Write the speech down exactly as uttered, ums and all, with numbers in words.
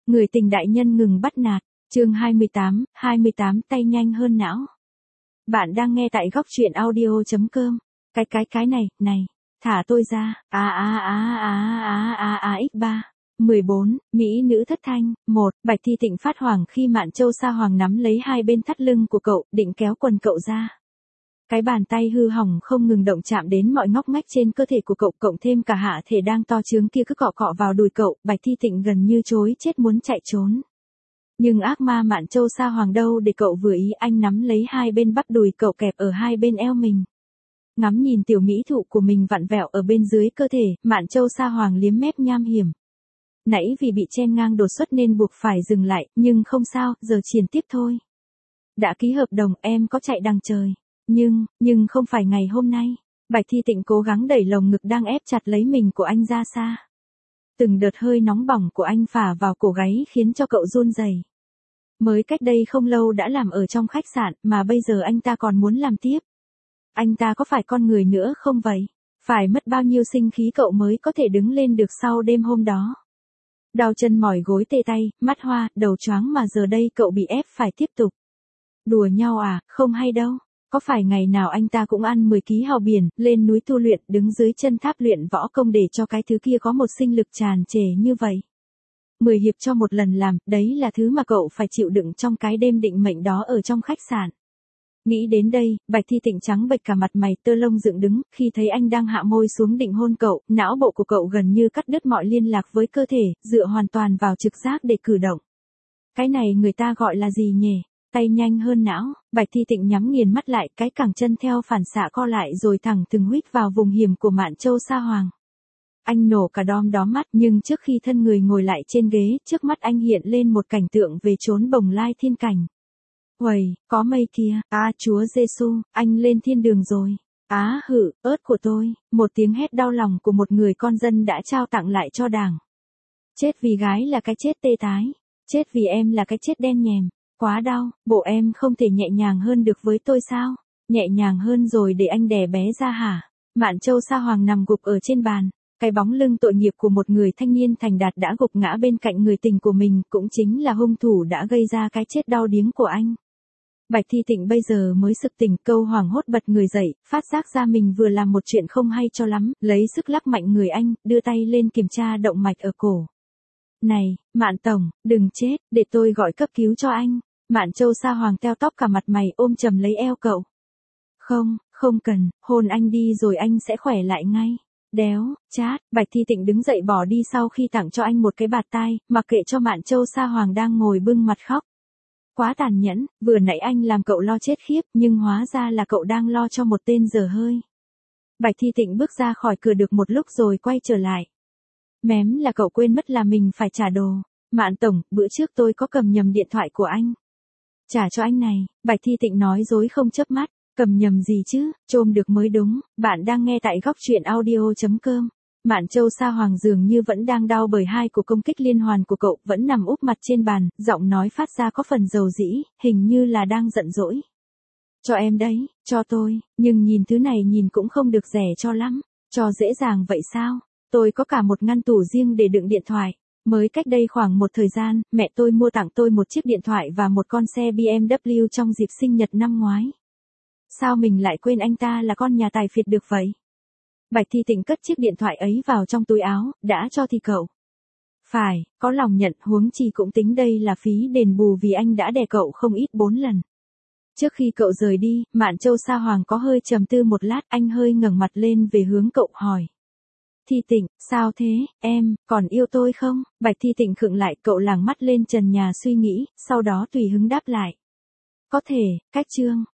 người tình đại nhân ngừng bắt nạt. Chương hai mươi tám, hai mươi tám tay nhanh hơn não. Bạn đang nghe tại góc truyện audio chấm com. Cái cái cái này, này, thả tôi ra. A a a a a a a x ba. mười bốn, Mỹ nữ thất thanh. một, Bạch Thi Tịnh phát hoảng khi Mạn Châu Sa Hoàng nắm lấy hai bên thắt lưng của cậu, định kéo quần cậu ra. Cái bàn tay hư hỏng không ngừng động chạm đến mọi ngóc ngách trên cơ thể của cậu, cộng thêm cả hạ thể đang to trướng kia cứ cọ cọ vào đùi cậu, Bạch Thi Tịnh gần như chối chết muốn chạy trốn. Nhưng ác ma Mạn Châu Sa Hoàng đâu để cậu vừa ý, anh nắm lấy hai bên bắp đùi cậu kẹp ở hai bên eo mình. Ngắm nhìn tiểu mỹ thụ của mình vặn vẹo ở bên dưới cơ thể, Mạn Châu Sa Hoàng liếm mép nham hiểm. Nãy vì bị chen ngang đột xuất nên buộc phải dừng lại, nhưng không sao, giờ triển tiếp thôi. Đã ký hợp đồng, em có chạy đằng trời. Nhưng, nhưng không phải ngày hôm nay. Bạch Thi Tịnh cố gắng đẩy lồng ngực đang ép chặt lấy mình của anh ra xa. Từng đợt hơi nóng bỏng của anh phả vào cổ gáy khiến cho cậu run rẩy. Mới cách đây không lâu đã làm ở trong khách sạn, mà bây giờ anh ta còn muốn làm tiếp. Anh ta có phải con người nữa không vậy? Phải mất bao nhiêu sinh khí cậu mới có thể đứng lên được sau đêm hôm đó? Đau chân mỏi gối tê tay, mắt hoa, đầu choáng mà giờ đây cậu bị ép phải tiếp tục. Đùa nhau à, không hay đâu. Có phải ngày nào anh ta cũng ăn mười ký hào biển, lên núi tu luyện, đứng dưới chân tháp luyện võ công để cho cái thứ kia có một sinh lực tràn trề như vậy? mười hiệp cho một lần làm, đấy là thứ mà cậu phải chịu đựng trong cái đêm định mệnh đó ở trong khách sạn. Nghĩ đến đây, Bạch Thi Tịnh trắng bệch cả mặt mày, tơ lông dựng đứng, khi thấy anh đang hạ môi xuống định hôn cậu, não bộ của cậu gần như cắt đứt mọi liên lạc với cơ thể, dựa hoàn toàn vào trực giác để cử động. Cái này người ta gọi là gì nhỉ? Tay nhanh hơn não. Bạch Thi Tịnh nhắm nghiền mắt lại, cái cẳng chân theo phản xạ co lại rồi thẳng thừng huýt vào vùng hiểm của Mạn Châu Sa Hoàng. Anh nổ cả đom đóm mắt, nhưng trước khi thân người ngồi lại trên ghế, trước mắt anh hiện lên một cảnh tượng về chốn bồng lai thiên cảnh. Uầy, có mây kia, á à, Chúa Giêsu, anh lên thiên đường rồi. Á à, hự, ớt của tôi, một tiếng hét đau lòng của một người con dân đã trao tặng lại cho đảng. Chết vì gái là cái chết tê tái, chết vì em là cái chết đen nhèm. Quá đau, bộ em không thể nhẹ nhàng hơn được với tôi sao? Nhẹ nhàng hơn rồi để anh đẻ bé ra hả? Mạn Châu Sa Hoàng nằm gục ở trên bàn. Cái bóng lưng tội nghiệp của một người thanh niên thành đạt đã gục ngã bên cạnh người tình của mình, cũng chính là hung thủ đã gây ra cái chết đau điếng của anh. Bạch Thi Tịnh bây giờ mới sực tỉnh, câu hoảng hốt bật người dậy, phát giác ra mình vừa làm một chuyện không hay cho lắm, lấy sức lắc mạnh người anh, đưa tay lên kiểm tra động mạch ở cổ. Này, Mạn Tổng, đừng chết, để tôi gọi cấp cứu cho anh. Mạn Châu Sa Hoàng teo tóc cả mặt mày, ôm chầm lấy eo cậu. Không, không cần, hôn anh đi rồi anh sẽ khỏe lại ngay. Đéo, chát, Bạch Thi Tịnh đứng dậy bỏ đi sau khi tặng cho anh một cái bạt tai, mặc kệ cho Mạn Châu Sa Hoàng đang ngồi bưng mặt khóc. Quá tàn nhẫn, vừa nãy anh làm cậu lo chết khiếp, nhưng hóa ra là cậu đang lo cho một tên dở hơi. Bạch Thi Tịnh bước ra khỏi cửa được một lúc rồi quay trở lại. Mém là cậu quên mất là mình phải trả đồ. Mạn Tổng, bữa trước tôi có cầm nhầm điện thoại của anh. Trả cho anh này, Bạch Thi Tịnh nói dối không chớp mắt. Cầm nhầm gì chứ, trôm được mới đúng. Bạn đang nghe tại góc truyện audio chấm com. Mạn Châu Sa Hoàng dường như vẫn đang đau bởi hai cuộc công kích liên hoàn của cậu, vẫn nằm úp mặt trên bàn, giọng nói phát ra có phần dầu dĩ, hình như là đang giận dỗi. Cho em đấy, cho tôi, nhưng nhìn thứ này nhìn cũng không được rẻ cho lắm. Cho dễ dàng vậy sao? Tôi có cả một ngăn tủ riêng để đựng điện thoại. Mới cách đây khoảng một thời gian, mẹ tôi mua tặng tôi một chiếc điện thoại và một con xe bê em vê trong dịp sinh nhật năm ngoái. Sao mình lại quên anh ta là con nhà tài phiệt được vậy? Bạch Thi Tịnh cất chiếc điện thoại ấy vào trong túi áo, đã cho thì cậu. Phải, có lòng nhận, huống chi cũng tính đây là phí đền bù vì anh đã đè cậu không ít bốn lần. Trước khi cậu rời đi, Mạn Châu Sa Hoàng có hơi trầm tư một lát, anh hơi ngẩng mặt lên về hướng cậu hỏi. Thi Tịnh, sao thế, em, còn yêu tôi không? Bạch Thi Tịnh khựng lại, cậu lảng mắt lên trần nhà suy nghĩ, sau đó tùy hứng đáp lại. Có thể, cách chương,